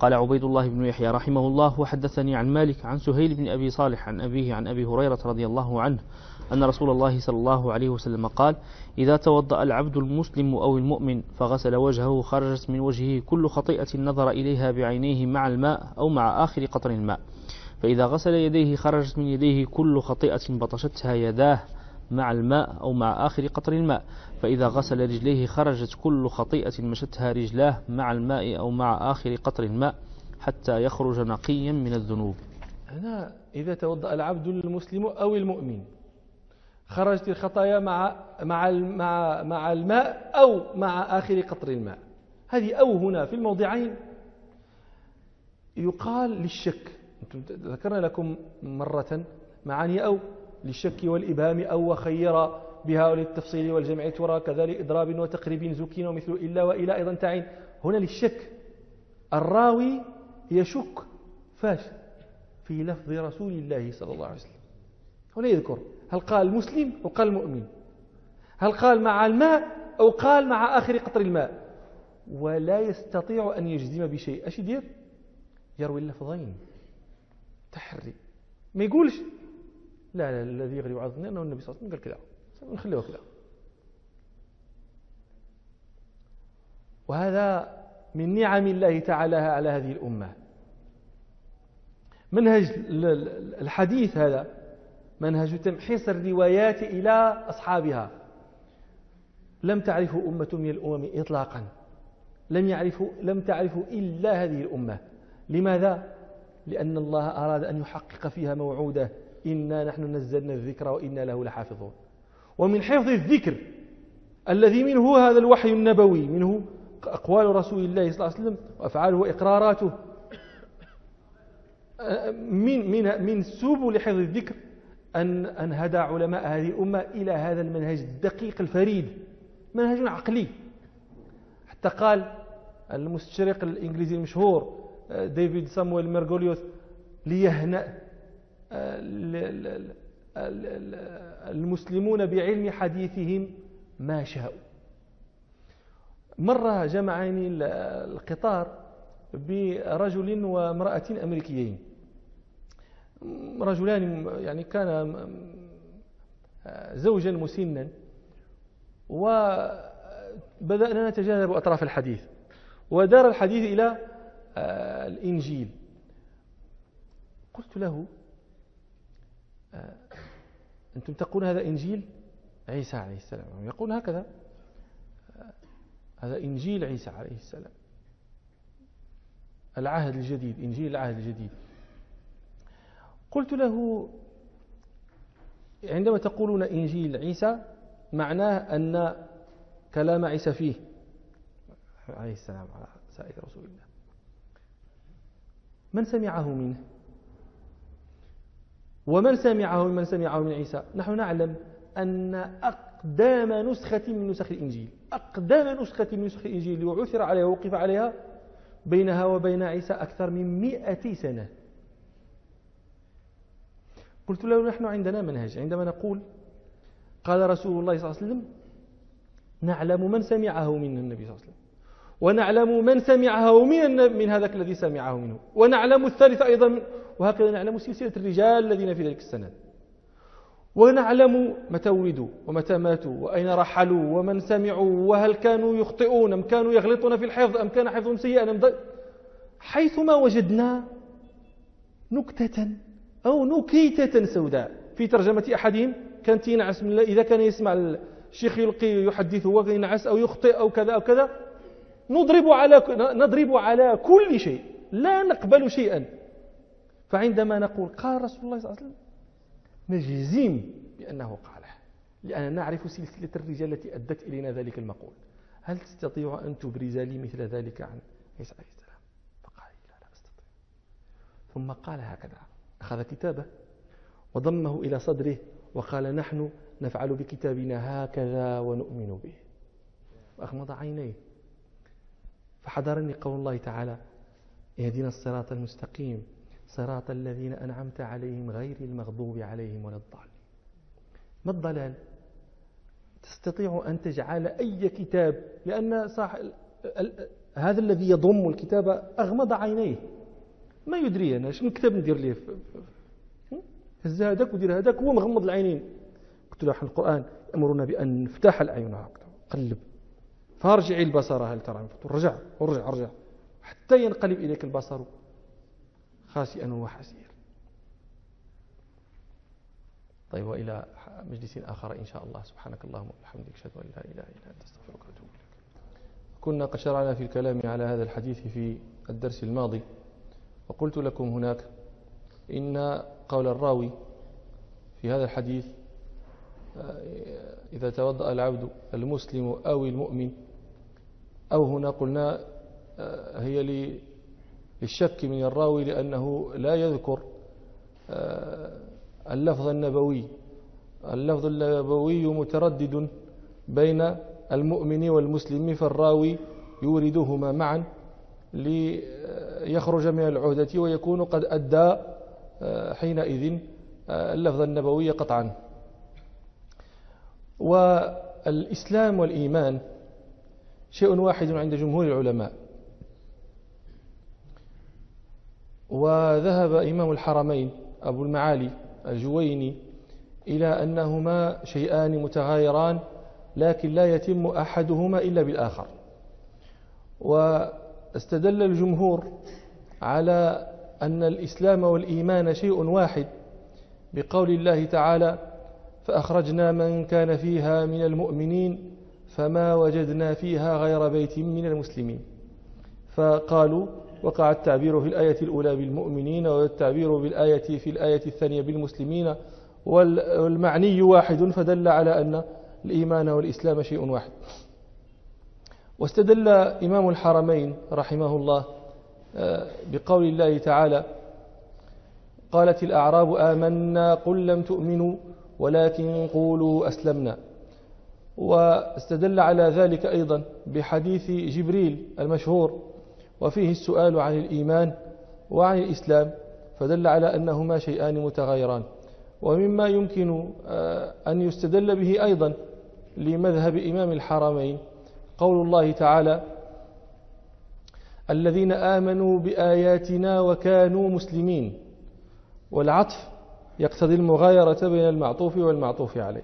قال عبيد الله بن يحيى رحمه الله: وحدثني عن مالك عن سهيل بن أبي صالح عن أبيه عن أبي هريرة رضي الله عنه أن رسول الله صلى الله عليه وسلم قال: إذا توضأ العبد المسلم أو المؤمن فغسل وجهه خرجت من وجهه كل خطيئة نظر إليها بعينيه مع الماء أو مع آخر قطر الماء، فإذا غسل يديه خرجت من يديه كل خطيئة بطشتها يداه مع الماء أو مع آخر قطر الماء، فإذا غسل رجليه خرجت كل خطيئة مشتها رجلاه مع الماء أو مع آخر قطر الماء حتى يخرج نقيا من الذنوب. هنا إذا توضأ العبد المسلم أو المؤمن خرجت الخطايا مع الماء أو مع آخر قطر الماء. هذه أو هنا في الموضعين يقال للشك. ذكرنا لكم مرة معاني أو للشك والإبهام أو وخير بها وللتفصيل والجمع ترى كذلك إضراب وتقريب زكين ومثل إلا وإلى أيضا تعين. هنا للشك، الراوي يشك فاش في لفظ رسول الله صلى الله عليه وسلم. هنا يذكر هل قال مسلم أو قال مؤمن، هل قال مع الماء أو قال مع آخر قطر الماء، ولا يستطيع أن يجزم بشيء. أش يدير؟ يروي اللفظين تحري، ما يقولش لا الذي يغلب على الظن أنه النبي صلى الله عليه وسلم قال كذا، نخليه كذا. وهذا من نعم الله تعالى على هذه الأمة. منهج الحديث هذا منهج تمحيص الروايات إلى أصحابها. لم تعرفه أمة من الأمم إطلاقا، لم تعرفه إلا هذه الأمة. لماذا؟ لأن الله أراد أن يحقق فيها موعوده: إنا نحن نزلنا الذكر وإنا له لحافظون. ومن حفظ الذكر الذي منه هذا الوحي النبوي، منه أقوال رسول الله صلى الله عليه وسلم وأفعاله وإقراراته، من سبل حفظ الذكر أن هدى علماء هذه الأمة إلى هذا المنهج الدقيق الفريد، منهج عقلي. حتى قال المستشرق الإنجليزي المشهور ديفيد سامويل ميرغوليوس: ليهنأ المسلمون بعلم حديثهم ما شاءوا. مرة جمعني القطار برجل وامرأة أمريكيين، رجلان يعني كان زوجا مسنا، وبدأنا نتجاذب أطراف الحديث، ودار الحديث إلى الإنجيل. قلت له: أنتم تقولون هذا إنجيل عيسى عليه السلام، يقول هكذا، هذا إنجيل عيسى عليه السلام، العهد الجديد، إنجيل العهد الجديد. قلت له: عندما تقولون إنجيل عيسى معناه أن كلام عيسى فيه عليه السلام على سائر رسول الله، من سمعه منه؟ ومن سمعه ممن سمعه من عيسى؟ نحن نعلم أن أقدام نسخة من نسخ الإنجيل، أقدام نسخة من نسخ الإنجيل وعثر عليها ووقف عليها بينها وبين عيسى أكثر من 100 سنة. قلت له: نحن عندنا منهج، عندما نقول قال رسول الله صلى الله عليه وسلم نعلم من سمعه من النبي صلى الله عليه وسلم، ونعلم من سمعه من هذاك الذي سمعه منه، ونعلم الثالث أيضا، وهكذا نعلم سلسلة الرجال الذين في ذلك السند، ونعلم متى ولدوا ومتى ماتوا وأين رحلوا ومن سمعوا وهل كانوا يخطئون أم كانوا يغلطون في الحفظ أم كان حفظهم سيئا. حيثما وجدنا نكتة أو نكيتة سوداء في ترجمة أحدهم كانت ينعس من إذا كان يسمع الشيخ يلقي يحدثه وينعس أو يخطئ أو كذا أو كذا، نضرب على كل شيء، لا نقبل شيئا. فعندما نقول قال رسول الله صلى الله عليه وسلم نجزم بأنه قاله، لأننا نعرف سلسلة الرجال التي أدت إلينا ذلك المقول. هل تستطيع أن تبرز لي مثل ذلك عن عيسى عليه السلام؟ فقال: لا أستطيع. ثم قال هكذا، أخذ كتابه وضمه إلى صدره وقال: نحن نفعل بكتابنا هكذا ونؤمن به. وأغمض عينيه، فحضرني قول الله تعالى: اهدنا الصراط المستقيم صراط الذين أنعمت عليهم غير المغضوب عليهم ولا الضالين. ما الضلال؟ تستطيع أن تجعل أي كتاب، لأن هذا الذي يضم الكتاب أغمض عينيه، ما يدري أنا شنو الكتاب ندير ليه، هز هذاك ودير هذاك، هو مغمض العينين. قلت له القرآن يأمرنا بأن نفتح الأعين، قلب فارجعي البصر هل ترى، رجع ورجع رجع حتى ينقلب إليك البصر خاسئا وحسير. طيب، وإلى مجلس آخر إن شاء الله. سبحانك اللهم وبحمدك، أشهد أن لا إله إلا أنت، أستغفرك وأتوب إليك. كنا قد شرعنا في الكلام على هذا الحديث في الدرس الماضي، وقلت لكم هناك إن قول الراوي في هذا الحديث إذا توضأ العبد المسلم أو المؤمن، أو هنا قلنا هي للشك من الراوي لأنه لا يذكر اللفظ النبوي. اللفظ النبوي متردد بين المؤمن والمسلم، فالراوي يوردهما معا ليخرج من العهدة ويكون قد أدى حينئذ اللفظ النبوي قطعا. والإسلام والإيمان شيء واحد عند جمهور العلماء، وذهب إمام الحرمين أبو المعالي الجويني إلى أنهما شيئان متغايران لكن لا يتم أحدهما إلا بالآخر. واستدل الجمهور على أن الإسلام والإيمان شيء واحد بقول الله تعالى: فأخرجنا من كان فيها من المؤمنين فما وجدنا فيها غير بيت من المسلمين. فقالوا وقع التعبير في الآية الأولى بالمؤمنين، والتعبير بالآية في الآية الثانية بالمسلمين، والمعني واحد، فدل على أن الإيمان والإسلام شيء واحد. واستدل إمام الحرمين رحمه الله بقول الله تعالى: قالت الأعراب آمنا قل لم تؤمنوا ولكن قولوا أسلمنا. واستدل على ذلك أيضا بحديث جبريل المشهور وفيه السؤال عن الإيمان وعن الإسلام، فدل على أنهما شيئان متغايران. ومما يمكن أن يستدل به أيضا لمذهب إمام الحرمين قول الله تعالى: الذين آمنوا بآياتنا وكانوا مسلمين، والعطف يقتضي المغايرة بين المعطوف والمعطوف عليه.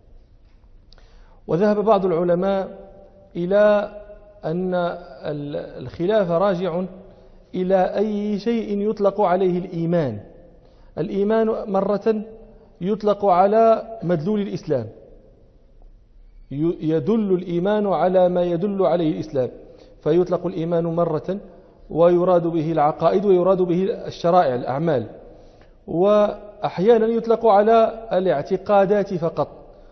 وذهب بعض العلماء إلى أن الخلاف راجع إلى أي شيء يطلق عليه الإيمان. الإيمان مرة يطلق على مدلول الإسلام، يدل الإيمان على ما يدل عليه الإسلام، فيطلق الإيمان مرة ويراد به العقائد ويراد به الشرائع الأعمال، وأحيانا يطلق على الاعتقادات فقط.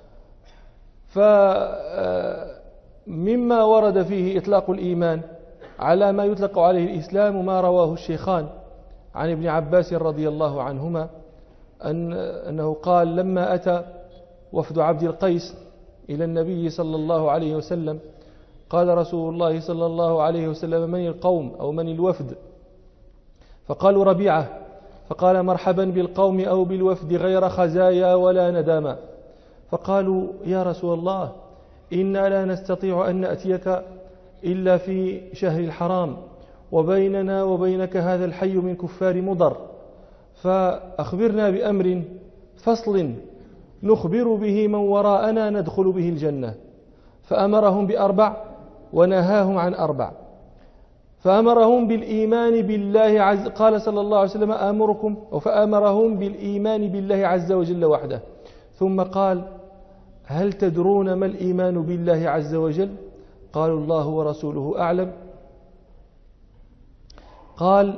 فمما ورد فيه إطلاق الإيمان على ما يطلق عليه الإسلام ما رواه الشيخان عن ابن عباس رضي الله عنهما أنه قال: لما أتى وفد عبد القيس إلى النبي صلى الله عليه وسلم قال رسول الله صلى الله عليه وسلم: من القوم أو من الوفد؟ فقالوا: ربيعة. فقال: مرحبا بالقوم أو بالوفد غير خزايا ولا ندامة. فقالوا: يا رسول الله إنا لا نستطيع أن نأتيك إلا في شهر الحرام، وبيننا وبينك هذا الحي من كفار مضر، فأخبرنا بأمر فصل نخبر به من وراءنا ندخل به الجنة. فأمرهم بأربع ونهاهم عن أربع. فأمرهم بالإيمان بالله قال صلى الله عليه وسلم: أمركم، فأمرهم بالإيمان بالله عز وجل وحده. ثم قال: هل تدرون ما الإيمان بالله عز وجل؟ قالوا: الله ورسوله أعلم. قال: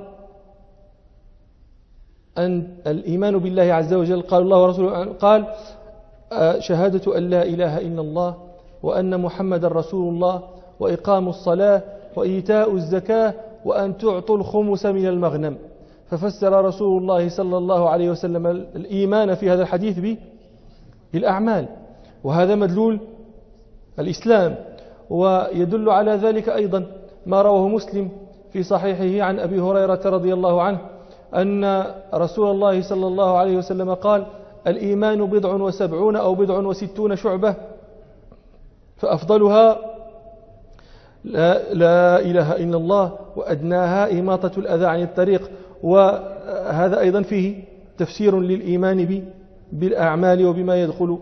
أن الإيمان بالله عز وجل، قال: الله ورسوله أعلم. قال: شهادة أن لا إله إلا الله وأن محمد رسول الله، وإقام الصلاة، وإيتاء الزكاة، وأن تعطوا الخمس من المغنم. ففسر رسول الله صلى الله عليه وسلم الإيمان في هذا الحديث بالأعمال، وهذا مدلول الإسلام. ويدل على ذلك أيضا ما رواه مسلم في صحيحه عن أبي هريرة رضي الله عنه أن رسول الله صلى الله عليه وسلم قال: الإيمان 70 أو 60 شعبة، فأفضلها لا إله إلا الله، وأدناها إماطة الأذى عن الطريق. وهذا أيضا فيه تفسير للإيمان بالأعمال وبما يدخل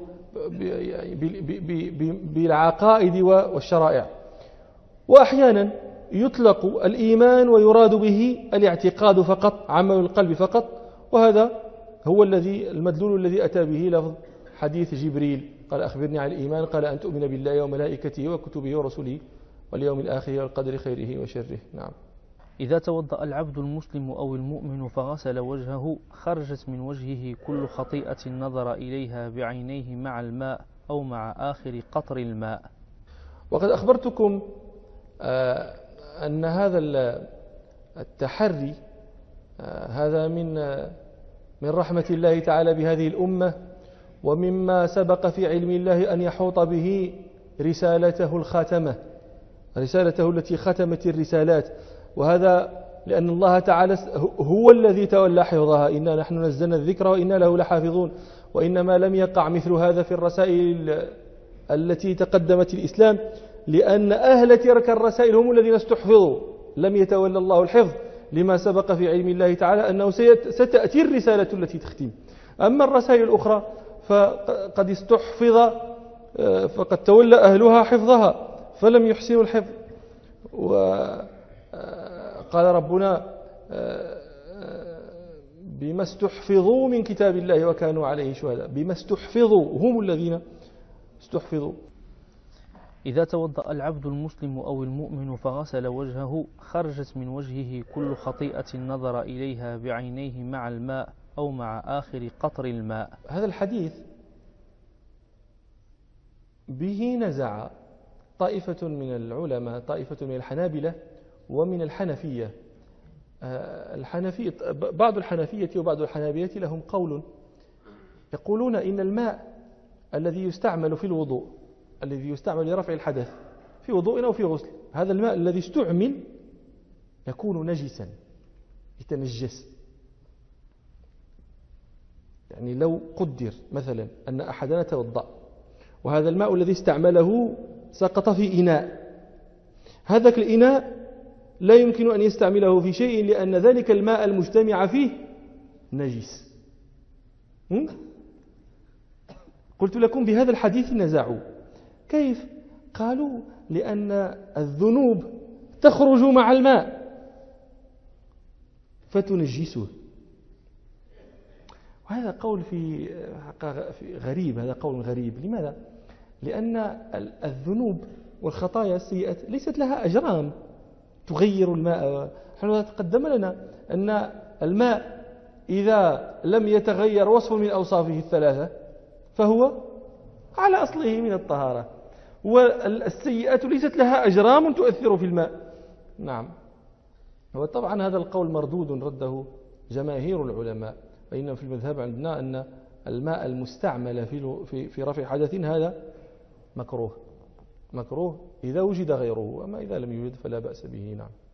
بالعقائد والشرائع. وأحيانا يطلق الإيمان ويراد به الاعتقاد فقط، عمل القلب فقط، وهذا هو المدلول الذي أتى به لفظ حديث جبريل قال أخبرني عن الإيمان، قال أن تؤمن بالله وملائكته وكتبه ورسله واليوم الآخر والقدر خيره وشره. نعم. إذا توضأ العبد المسلم أو المؤمن فغسل وجهه خرجت من وجهه كل خطيئة نظر إليها بعينيه مع الماء أو مع آخر قطر الماء. وقد أخبرتكم أن هذا التحري هذا من رحمة الله تعالى بهذه الأمة، ومما سبق في علم الله أن يحوط به رسالته الخاتمة، رسالته التي ختمت الرسالات. وهذا لأن الله تعالى هو الذي تولى حفظها، إنا نحن نزلنا الذكر وإنا له لحافظون. وإنما لم يقع مثل هذا في الرسائل التي تقدمت الإسلام، لأن أهل تلك الرسائل هم الذين استحفظوا، لم يتولى الله الحفظ، لما سبق في علم الله تعالى أنه ستأتي الرسالة التي تختم. أما الرسائل الأخرى فقد استحفظ، فقد تولى أهلها حفظها فلم يحسنوا الحفظ. وقال ربنا بما استحفظوا من كتاب الله وكانوا عليه شهداء، بما استحفظوا، هم الذين استحفظوا. إذا توضأ العبد المسلم أو المؤمن فغسل وجهه خرجت من وجهه كل خطيئة نظر إليها بعينيه مع الماء أو مع آخر قطر الماء. هذا الحديث به نزع طائفة من العلماء، طائفة من الحنابلة ومن الحنفية. بعض الحنفية وبعض الحنابلة لهم قول يقولون إن الماء الذي يستعمل في الوضوء، الذي يستعمل لرفع الحدث في وضوء أو في غسل، هذا الماء الذي استعمل يكون نجسا، يتنجس. يعني لو قدر مثلا أن أحدنا توضأ وهذا الماء الذي استعمله سقط في إناء، هذا الإناء لا يمكن أن يستعمله في شيء لأن ذلك الماء المجتمع فيه نجس. قلت لكم بهذا الحديث نزعوا. كيف؟ قالوا لأن الذنوب تخرج مع الماء فتنجسه. وهذا قول في غريب، هذا قول غريب. لماذا؟ لأن الذنوب والخطايا السيئة ليست لها أجرام تغير الماء. نحن تقدم لنا أن الماء إذا لم يتغير وصف من أوصافه الثلاثة فهو على أصله من الطهارة، والسيئات ليست لها أجرام تؤثر في الماء. نعم. وطبعا هذا القول مردود رده جماهير العلماء، وإن في المذهب عندنا أن الماء المستعمل في رفع حدث هذا مكروه إذا وجد غيره، أما إذا لم يوجد فلا بأس به. نعم.